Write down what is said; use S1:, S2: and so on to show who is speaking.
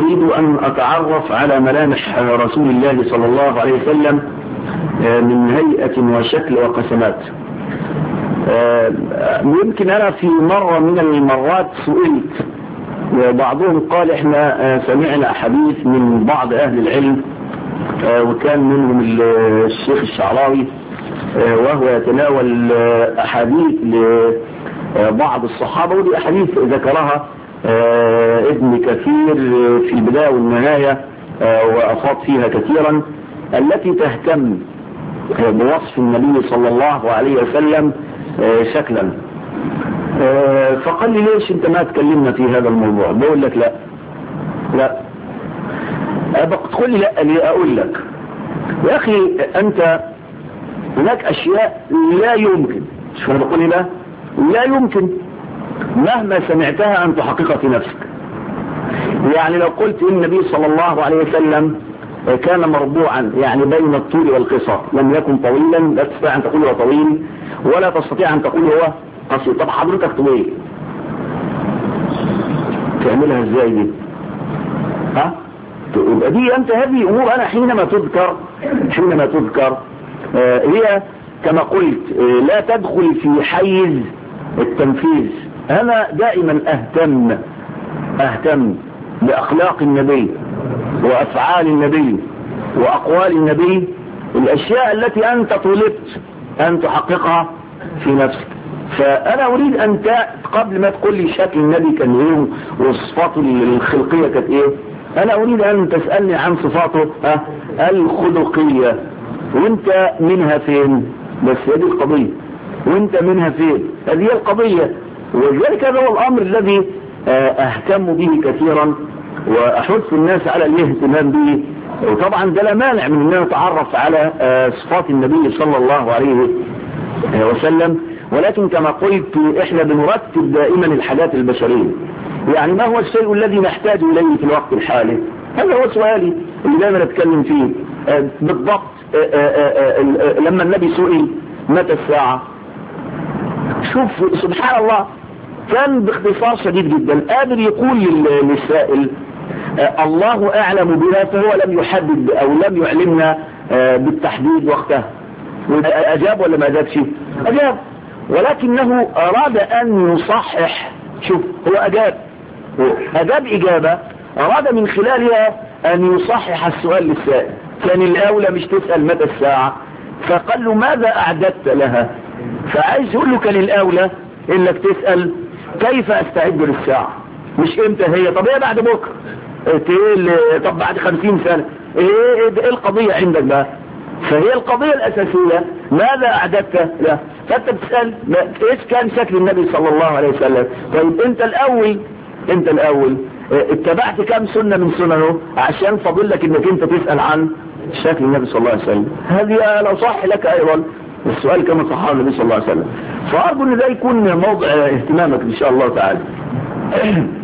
S1: أريد أن أتعرف على ملامح رسول الله صلى الله عليه وسلم من هيئة وشكل وقسمات. يمكن أنا في مرة من المرات سئلت، وبعضهم قال احنا سمعنا حديث من بعض أهل العلم وكان منهم الشيخ الشعراوي وهو يتناول أحاديث لبعض الصحابة، ودي أحاديث ذكرها ابن كثير في البداية والنهاية وأفاض فيها كثيرا، التي تهتم بوصف النبي صلى الله عليه وسلم شكلا. فقال لي ليش انت ما تكلمنا في هذا الموضوع؟ بقول لك لا تقول لي لا ليه؟ اقول لك يا اخي انت هناك اشياء لا يمكن، شو انا بقول لا يمكن مهما سمعتها ان تحققها في نفسك. يعني لو قلت ان النبي صلى الله عليه وسلم كان مربوعا يعني بين الطول والقصر، لم يكن طويلا، لا تستطيع ان تقول هو طويل ولا تستطيع ان تقول هو قصير. طب حضرتك طويل تعملها ازاي دي؟ يبقى دي انت هذه امور انا حينما تذكر هي كما قلت لا تدخل في حيز التنفيذ. انا دائما اهتم باخلاق النبي وافعال النبي واقوال النبي، الاشياء التي انت طلبت ان تحققها في نفسك. فانا اريد ان قبل ما تقول لي شكل النبي كان ايه وصفاته الخلقيه كانت ايه، انا اريد ان تسالني عن صفاته الخلقيه، وانت منها فين؟ بس هذه القضيه، وانت منها فين؟ هذه هي القضيه. ولذلك هذا هو الامر الذي اهتم به كثيرا واحث الناس على الاهتمام به. وطبعا ده لا مانع من ان نتعرف على صفات النبي صلى الله عليه وسلم، ولكن كما قلت احنا بنرتب دائما الحاجات البشريه. يعني ما هو الشيء الذي نحتاج اليه في الوقت الحالي؟ هذا هو سؤالي اللي دائما اتكلم فيه. بالضبط لما النبي سئل متى الساعه، شوف سبحان الله كان باختصار شديد جدا قادر يقول للسائل الله اعلم بها، فهو لم يحدد او لم يعلمنا بالتحديد وقتها. اجاب ولا ما اجابش؟ اجاب، ولكنه اراد ان يصحح. شوف هو اجاب اجابه اراد من خلالها ان يصحح السؤال للسائل. كان الاولى مش تسال متى الساعه، فقال له ماذا اعددت لها؟ فعايز يقول له كان الاولى انك تسال كيف استعد للساعه، مش امتى هي. طب هي بعد بكره، طب بعد 50 سنه، ايه القضيه عندك بقى؟ فهي القضيه الاساسيه ماذا اعددت له. فانت بتسال ايش كان شكل النبي صلى الله عليه وسلم. طيب انت الاول اتبعت كم سنه من سننه عشان فاضل لك انك انت تسال عن شكل النبي صلى الله عليه وسلم. هذه لو صح لك ايضا السؤال كما صححه النبي صلى الله عليه وسلم. فارجو ان ده يكون موضع اهتمامك ان شاء الله تعالى.